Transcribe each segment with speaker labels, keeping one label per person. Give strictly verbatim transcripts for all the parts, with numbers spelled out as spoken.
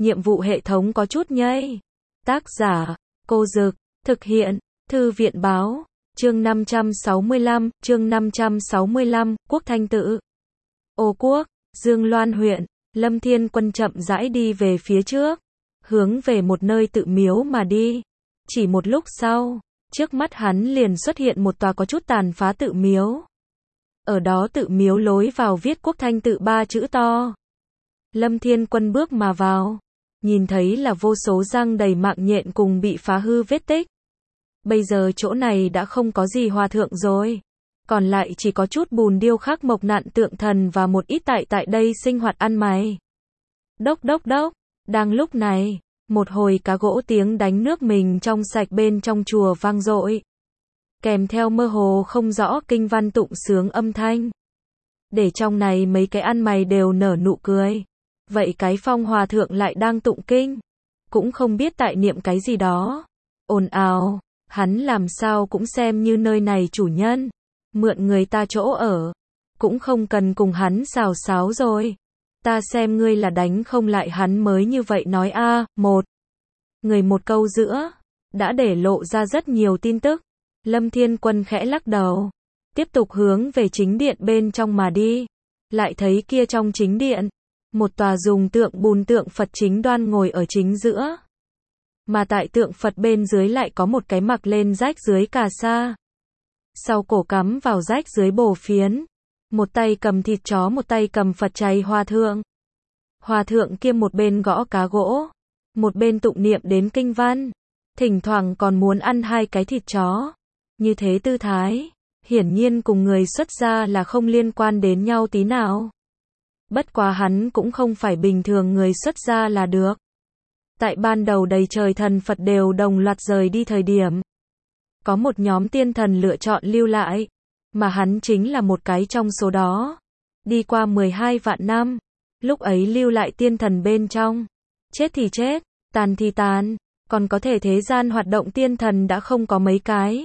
Speaker 1: nhiệm vụ hệ thống có chút nhây. Tác giả, Cô Dực, thực hiện, Thư viện báo, chương năm trăm sáu mươi lăm, chương năm trăm sáu mươi lăm, Quốc Thanh Tự. Ô Quốc, Dương Loan huyện, Lâm Thiên Quân chậm rãi đi về phía trước, hướng về một nơi tự miếu mà đi. Chỉ một lúc sau, trước mắt hắn liền xuất hiện một tòa có chút tàn phá tự miếu. Ở đó tự miếu lối vào viết Quốc Thanh Tự ba chữ to. Lâm Thiên Quân bước mà vào, nhìn thấy là vô số răng đầy mạng nhện cùng bị phá hư vết tích. Bây giờ chỗ này đã không có gì hòa thượng rồi, còn lại chỉ có chút bùn điêu khắc mộc nạn tượng thần và một ít tại tại đây sinh hoạt ăn mày. Đốc đốc đốc, đang lúc này, một hồi cá gỗ tiếng đánh nước mình trong sạch bên trong chùa vang dội, kèm theo mơ hồ không rõ kinh văn tụng sướng âm thanh. Để trong này mấy cái ăn mày đều nở nụ cười. Vậy cái Phong hòa thượng lại đang tụng kinh, cũng không biết tại niệm cái gì đó. Ồn ào, hắn làm sao cũng xem như nơi này chủ nhân, mượn người ta chỗ ở, cũng không cần cùng hắn xào xáo rồi. Ta xem ngươi là đánh không lại hắn mới như vậy nói a. À, một người một câu giữa, đã để lộ ra rất nhiều tin tức. Lâm Thiên Quân khẽ lắc đầu, tiếp tục hướng về chính điện bên trong mà đi. Lại thấy kia trong chính điện, một tòa dùng tượng bùn tượng Phật chính đoan ngồi ở chính giữa. Mà tại tượng Phật bên dưới lại có một cái mặc lên rách dưới cà sa, sau cổ cắm vào rách dưới bồ phiến. Một tay cầm thịt chó, một tay cầm Phật chay hòa thượng. Hòa thượng kia một bên gõ cá gỗ, một bên tụng niệm đến kinh văn, thỉnh thoảng còn muốn ăn hai cái thịt chó. Như thế tư thái, hiển nhiên cùng người xuất gia là không liên quan đến nhau tí nào. Bất quá hắn cũng không phải bình thường người xuất gia là được. Tại ban đầu đầy trời thần Phật đều đồng loạt rời đi thời điểm, có một nhóm tiên thần lựa chọn lưu lại, mà hắn chính là một cái trong số đó. Đi qua mười hai vạn năm, lúc ấy lưu lại tiên thần bên trong, chết thì chết, tàn thì tàn, còn có thể thế gian hoạt động tiên thần đã không có mấy cái.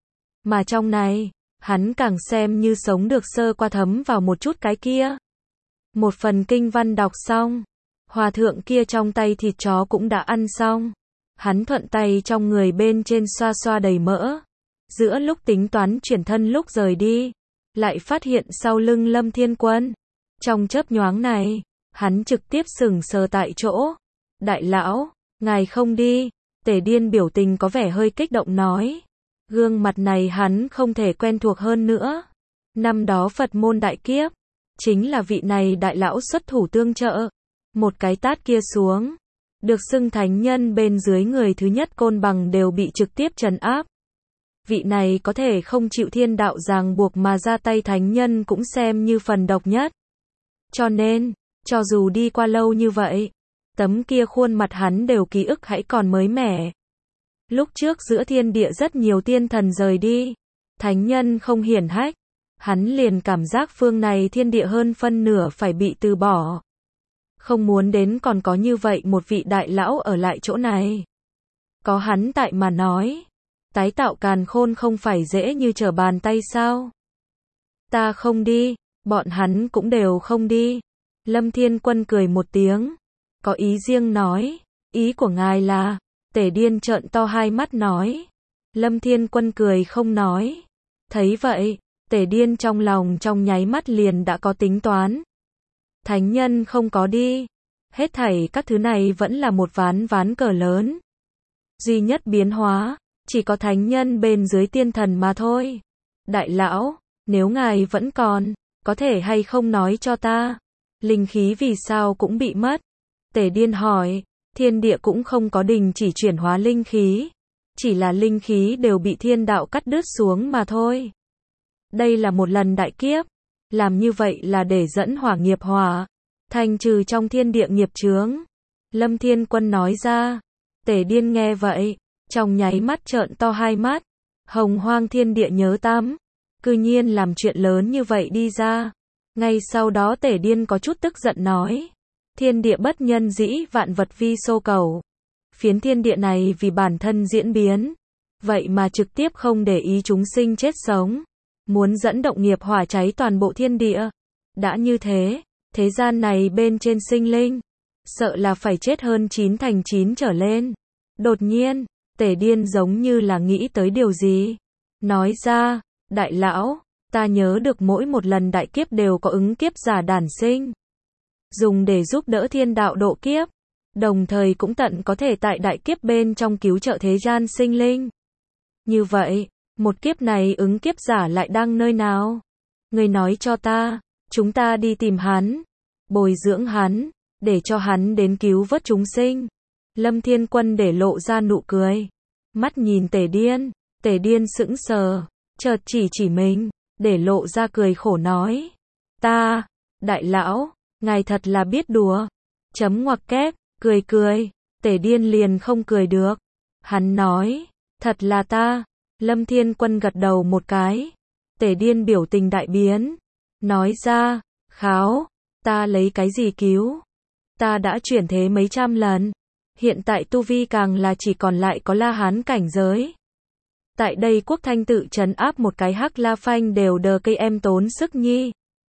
Speaker 1: Mà trong này, hắn càng xem như sống được sơ qua thấm vào một chút cái kia. Một phần kinh văn đọc xong, hòa thượng kia trong tay thịt chó cũng đã ăn xong. Hắn thuận tay trong người bên trên xoa xoa đầy mỡ. Giữa lúc tính toán chuyển thân lúc rời đi, lại phát hiện sau lưng Lâm Thiên Quân. Trong chớp nhoáng này, hắn trực tiếp sững sờ tại chỗ. Đại lão, ngài không đi. Tề Điên biểu tình có vẻ hơi kích động nói. Gương mặt này hắn không thể quen thuộc hơn nữa. Năm đó Phật môn đại kiếp, chính là vị này đại lão xuất thủ tương trợ. Một cái tát kia xuống, được xưng thánh nhân bên dưới người thứ nhất Côn Bằng đều bị trực tiếp trấn áp. Vị này có thể không chịu thiên đạo ràng buộc mà ra tay thánh nhân cũng xem như phần độc nhất. Cho nên, cho dù đi qua lâu như vậy, tấm kia khuôn mặt hắn đều ký ức hãy còn mới mẻ. Lúc trước giữa thiên địa rất nhiều tiên thần rời đi, thánh nhân không hiển hách, hắn liền cảm giác phương này thiên địa hơn phân nửa phải bị từ bỏ. Không muốn đến còn có như vậy một vị đại lão ở lại chỗ này. Có hắn tại mà nói, tái tạo càn khôn không phải dễ như trở bàn tay sao? Ta không đi, bọn hắn cũng đều không đi. Lâm Thiên Quân cười một tiếng, có ý riêng nói, ý của ngài là? Tề Điên trợn to hai mắt nói. Lâm Thiên Quân cười không nói. Thấy vậy, Tề Điên trong lòng trong nháy mắt liền đã có tính toán. Thánh nhân không có đi, hết thảy các thứ này vẫn là một ván ván cờ lớn. Duy nhất biến hóa, chỉ có thánh nhân bên dưới tiên thần mà thôi. Đại lão, nếu ngài vẫn còn, có thể hay không nói cho ta, linh khí vì sao cũng bị mất? Tề Điên hỏi. Thiên địa cũng không có đình chỉ chuyển hóa linh khí, chỉ là linh khí đều bị thiên đạo cắt đứt xuống mà thôi. Đây là một lần đại kiếp, làm như vậy là để dẫn hỏa nghiệp hỏa, thành trừ trong thiên địa nghiệp chướng. Lâm Thiên Quân nói ra. Tề Điên nghe vậy, trong nháy mắt trợn to hai mắt. Hồng hoang thiên địa nhớ tắm, cư nhiên làm chuyện lớn như vậy đi ra. Ngay sau đó Tề Điên có chút tức giận nói. Thiên địa bất nhân dĩ vạn vật vi xô cầu. Phiến thiên địa này vì bản thân diễn biến, vậy mà trực tiếp không để ý chúng sinh chết sống, muốn dẫn động nghiệp hỏa cháy toàn bộ thiên địa. Đã như thế, thế gian này bên trên sinh linh, sợ là phải chết hơn chín thành chín trở lên. Đột nhiên, Tề Điên giống như là nghĩ tới điều gì. Nói ra, đại lão, ta nhớ được mỗi một lần đại kiếp đều có ứng kiếp giả đản sinh. Dùng để giúp đỡ thiên đạo độ kiếp. Đồng thời cũng tận có thể tại đại kiếp bên trong cứu trợ thế gian sinh linh. Như vậy, một kiếp này ứng kiếp giả lại đang nơi nào? Ngươi nói cho ta, chúng ta đi tìm hắn, bồi dưỡng hắn, để cho hắn đến cứu vớt chúng sinh. Lâm Thiên Quân để lộ ra nụ cười. Mắt nhìn Tề Điên, Tề Điên sững sờ, chợt chỉ chỉ mình, để lộ ra cười khổ nói. Ta, đại lão, ngài thật là biết đùa. Chấm ngoặc kép, cười cười, Tề Điên liền không cười được. Hắn nói, thật là ta. Lâm Thiên Quân gật đầu một cái. Tề Điên biểu tình đại biến. Nói ra, kháo, ta lấy cái gì cứu? Ta đã chuyển thế mấy trăm lần. Hiện tại tu vi càng là chỉ còn lại có La Hán cảnh giới. Tại đây Quốc Thanh tự trấn áp một cái Hắc La Phanh đều đờ cây em tốn sức nhi.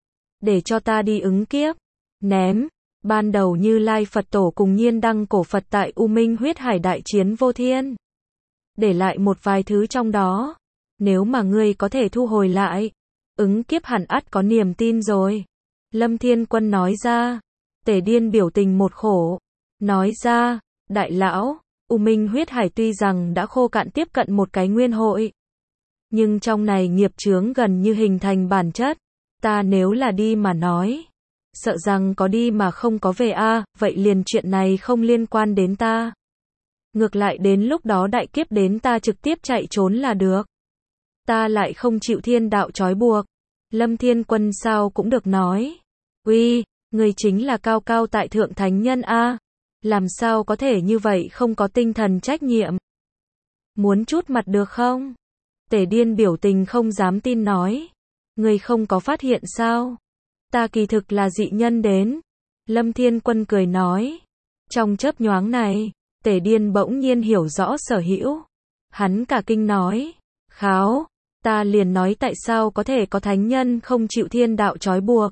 Speaker 1: Để cho ta đi ứng kiếp. Ném. Ban đầu Như Lai Phật Tổ cùng Nhiên Đăng Cổ Phật tại U Minh huyết hải đại chiến vô thiên. Để lại một vài thứ trong đó. Nếu mà ngươi có thể thu hồi lại, ứng kiếp hẳn ắt có niềm tin rồi. Lâm Thiên Quân nói ra. Tề Điên biểu tình một khổ. Nói ra, đại lão, U Minh huyết hải tuy rằng đã khô cạn tiếp cận một cái nguyên hội. Nhưng trong này nghiệp chướng gần như hình thành bản chất. Ta nếu là đi mà nói. Sợ rằng có đi mà không có về a, à, vậy liền chuyện này không liên quan đến ta. Ngược lại đến lúc đó đại kiếp đến ta trực tiếp chạy trốn là được. Ta lại không chịu thiên đạo trói buộc. Lâm Thiên Quân sao cũng được nói. Uy, người chính là cao cao tại thượng thánh nhân a, à. Làm sao có thể như vậy không có tinh thần trách nhiệm. Muốn chút mặt được không? Tề Điên biểu tình không dám tin nói. Người không có phát hiện sao? Ta kỳ thực là dị nhân đến. Lâm Thiên Quân cười nói. Trong chớp nhoáng này, Tề Điên bỗng nhiên hiểu rõ sở hữu. Hắn cả kinh nói. Kháo, ta liền nói tại sao có thể có thánh nhân không chịu thiên đạo trói buộc.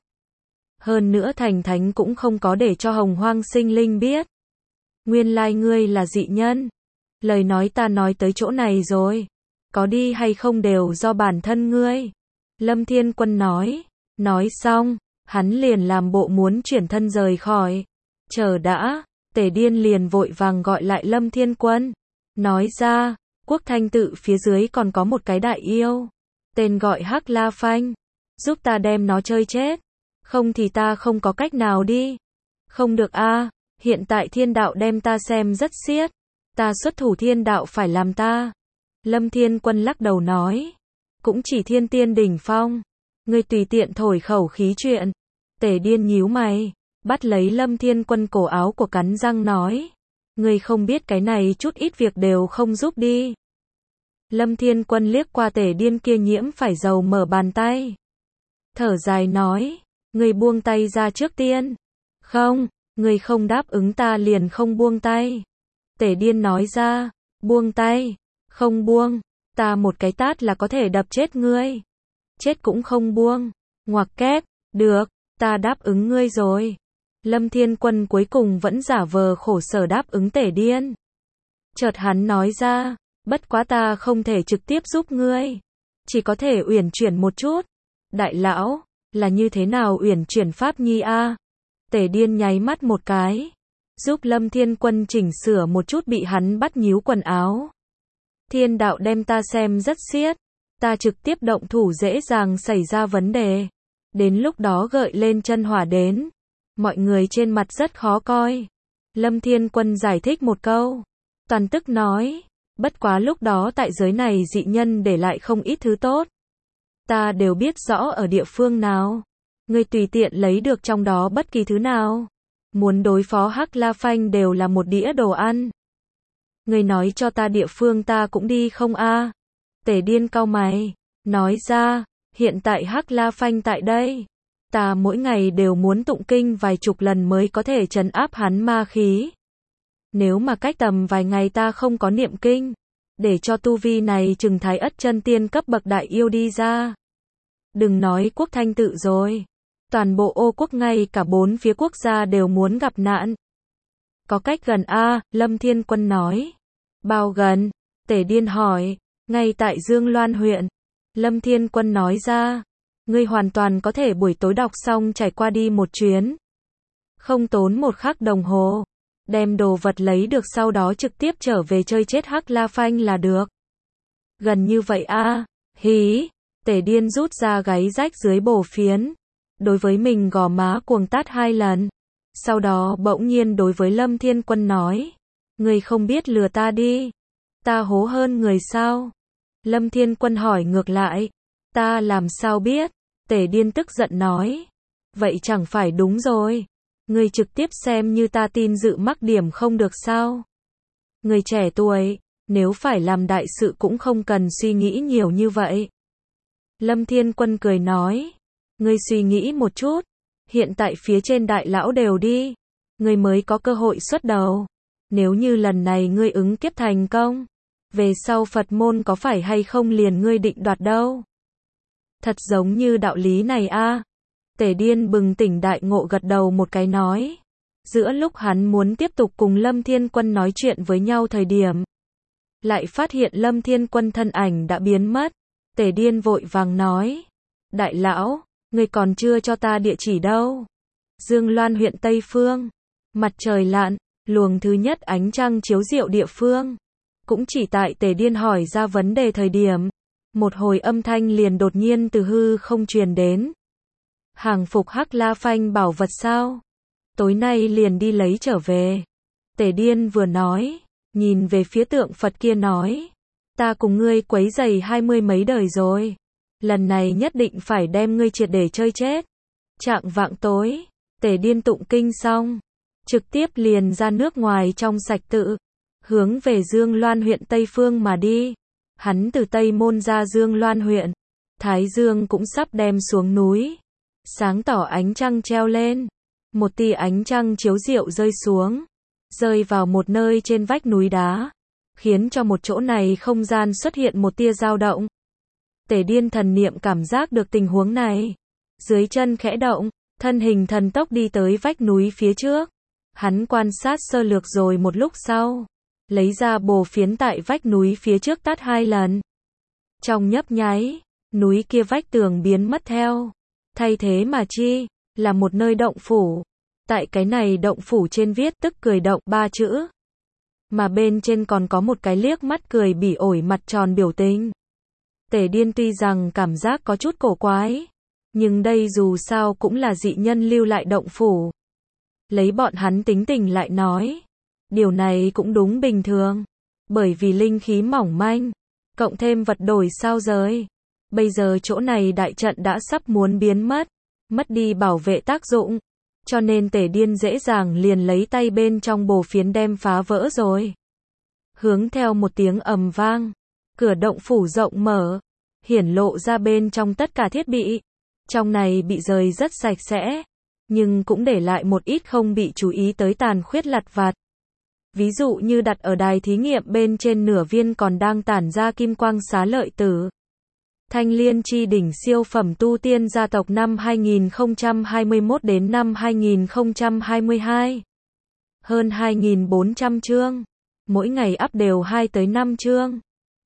Speaker 1: Hơn nữa thành thánh cũng không có để cho hồng hoang sinh linh biết. Nguyên lai ngươi là dị nhân. Lời nói ta nói tới chỗ này rồi. Có đi hay không đều do bản thân ngươi. Lâm Thiên Quân nói. Nói xong, hắn liền làm bộ muốn chuyển thân rời khỏi. Chờ đã, Tề Điên liền vội vàng gọi lại Lâm Thiên Quân. Nói ra, Quốc Thanh tự phía dưới còn có một cái đại yêu. Tên gọi Hắc La Phanh. Giúp ta đem nó chơi chết. Không thì ta không có cách nào đi. Không được a, à, hiện tại thiên đạo đem ta xem rất xiết. Ta xuất thủ thiên đạo phải làm ta. Lâm Thiên Quân lắc đầu nói. Cũng chỉ thiên tiên đỉnh phong. Ngươi tùy tiện thổi khẩu khí chuyện. Tề Điên nhíu mày, bắt lấy Lâm Thiên Quân cổ áo của cắn răng nói. Ngươi không biết cái này chút ít việc đều không giúp đi. Lâm Thiên Quân liếc qua Tề Điên kia nhiễm phải dầu mở bàn tay. Thở dài nói. Ngươi buông tay ra trước tiên. Không, ngươi không đáp ứng ta liền không buông tay. Tề Điên nói ra. Buông tay. Không buông. Ta một cái tát là có thể đập chết ngươi. Chết cũng không buông. Ngoặc kép. Được, ta đáp ứng ngươi rồi. Lâm Thiên Quân cuối cùng vẫn giả vờ khổ sở đáp ứng Tề Điên. Chợt hắn nói ra. Bất quá ta không thể trực tiếp giúp ngươi. Chỉ có thể uyển chuyển một chút. Đại lão, là như thế nào uyển chuyển pháp nhi a? À? Tề Điên nháy mắt một cái. Giúp Lâm Thiên Quân chỉnh sửa một chút bị hắn bắt nhíu quần áo. Thiên đạo đem ta xem rất xiết. Ta trực tiếp động thủ dễ dàng xảy ra vấn đề. Đến lúc đó gợi lên chân hỏa đến. Mọi người trên mặt rất khó coi. Lâm Thiên Quân giải thích một câu. Toàn tức nói. Bất quá lúc đó tại giới này dị nhân để lại không ít thứ tốt. Ta đều biết rõ ở địa phương nào. Ngươi tùy tiện lấy được trong đó bất kỳ thứ nào. Muốn đối phó Hắc La Phanh đều là một đĩa đồ ăn. Ngươi nói cho ta địa phương ta cũng đi không a? À? Tề Điên cau mày. Nói ra, hiện tại Hắc La Phanh tại đây. Ta mỗi ngày đều muốn tụng kinh vài chục lần mới có thể trấn áp hắn ma khí. Nếu mà cách tầm vài ngày ta không có niệm kinh, để cho tu vi này chừng thái ất chân tiên cấp bậc đại yêu đi ra. Đừng nói Quốc Thanh tự rồi. Toàn bộ Ô Quốc ngay cả bốn phía quốc gia đều muốn gặp nạn. Có cách gần a, Lâm Thiên Quân nói. Bao gần? Tể Điên hỏi. Ngay tại Dương Loan huyện. Lâm Thiên Quân nói ra. Ngươi hoàn toàn có thể buổi tối đọc xong trải qua đi một chuyến. Không tốn một khắc đồng hồ. Đem đồ vật lấy được sau đó trực tiếp trở về chơi chết Hắc La Phanh là được. Gần như vậy a, hí. Tể Điên rút ra gáy rách dưới bổ phiến. Đối với mình gò má cuồng tát hai lần. Sau đó bỗng nhiên đối với Lâm Thiên Quân nói. Ngươi không biết lừa ta đi. Ta hố hơn người sao? Lâm Thiên Quân hỏi ngược lại. Ta làm sao biết? Tể Điên tức giận nói. Vậy chẳng phải đúng rồi. Ngươi trực tiếp xem như ta tin dự mắc điểm không được sao? Người trẻ tuổi, nếu phải làm đại sự cũng không cần suy nghĩ nhiều như vậy. Lâm Thiên Quân cười nói. Ngươi suy nghĩ một chút. Hiện tại phía trên đại lão đều đi. Ngươi mới có cơ hội xuất đầu. Nếu như lần này ngươi ứng kiếp thành công. Về sau Phật môn có phải hay không liền ngươi định đoạt đâu. Thật giống như đạo lý này a. Tể Điên bừng tỉnh đại ngộ gật đầu một cái nói. Giữa lúc hắn muốn tiếp tục cùng Lâm Thiên Quân nói chuyện với nhau thời điểm. Lại phát hiện Lâm Thiên Quân thân ảnh đã biến mất. Tể Điên vội vàng nói. Đại lão, ngươi còn chưa cho ta địa chỉ đâu. Dương Loan huyện Tây Phương. Mặt trời lặn, luồng thứ nhất ánh trăng chiếu rượu địa phương. Cũng chỉ tại Tể Điên hỏi ra vấn đề thời điểm. Một hồi âm thanh liền đột nhiên từ hư không truyền đến. Hàng phục Hắc La Phanh bảo vật sao? Tối nay liền đi lấy trở về. Tể Điên vừa nói, nhìn về phía tượng Phật kia nói. Ta cùng ngươi quấy giày hai mươi mấy đời rồi. Lần này nhất định phải đem ngươi triệt để chơi chết. Trạng vạng tối, Tể Điên tụng kinh xong. Trực tiếp liền ra nước ngoài trong sạch tự. Hướng về Dương Loan huyện Tây Phương mà đi. Hắn từ Tây Môn ra Dương Loan huyện. Thái Dương cũng sắp đem xuống núi. Sáng tỏ ánh trăng treo lên. Một tia ánh trăng chiếu rượu rơi xuống. Rơi vào một nơi trên vách núi đá. Khiến cho một chỗ này không gian xuất hiện một tia dao động. Tể Điên thần niệm cảm giác được tình huống này. Dưới chân khẽ động, thân hình thần tốc đi tới vách núi phía trước. Hắn quan sát sơ lược rồi một lúc sau. Lấy ra bồ phiến tại vách núi phía trước tát hai lần. Trong nhấp nháy, núi kia vách tường biến mất theo. Thay thế mà chi, là một nơi động phủ. Tại cái này động phủ trên viết tức cười động ba chữ. Mà bên trên còn có một cái liếc mắt cười bỉ ổi mặt tròn biểu tình. Tể Điên tuy rằng cảm giác có chút cổ quái. Nhưng đây dù sao cũng là dị nhân lưu lại động phủ. Lấy bọn hắn tính tình lại nói. Điều này cũng đúng bình thường. Bởi vì linh khí mỏng manh. Cộng thêm vật đổi sao giới. Bây giờ chỗ này đại trận đã sắp muốn biến mất. Mất đi bảo vệ tác dụng. Cho nên Tể Điên dễ dàng liền lấy tay bên trong bồ phiến đem phá vỡ rồi. Hướng theo một tiếng ầm vang. Cửa động phủ rộng mở. Hiển lộ ra bên trong tất cả thiết bị. Trong này bị rời rất sạch sẽ. Nhưng cũng để lại một ít không bị chú ý tới tàn khuyết lặt vặt. Ví dụ như đặt ở đài thí nghiệm bên trên nửa viên còn đang tản ra kim quang xá lợi tử. Thanh Liên chi đỉnh siêu phẩm tu tiên gia tộc năm hai nghìn không trăm hai mươi mốt đến năm hai nghìn không trăm hai mươi hai. Hơn hai nghìn bốn trăm chương. Mỗi ngày up đều hai tới năm chương.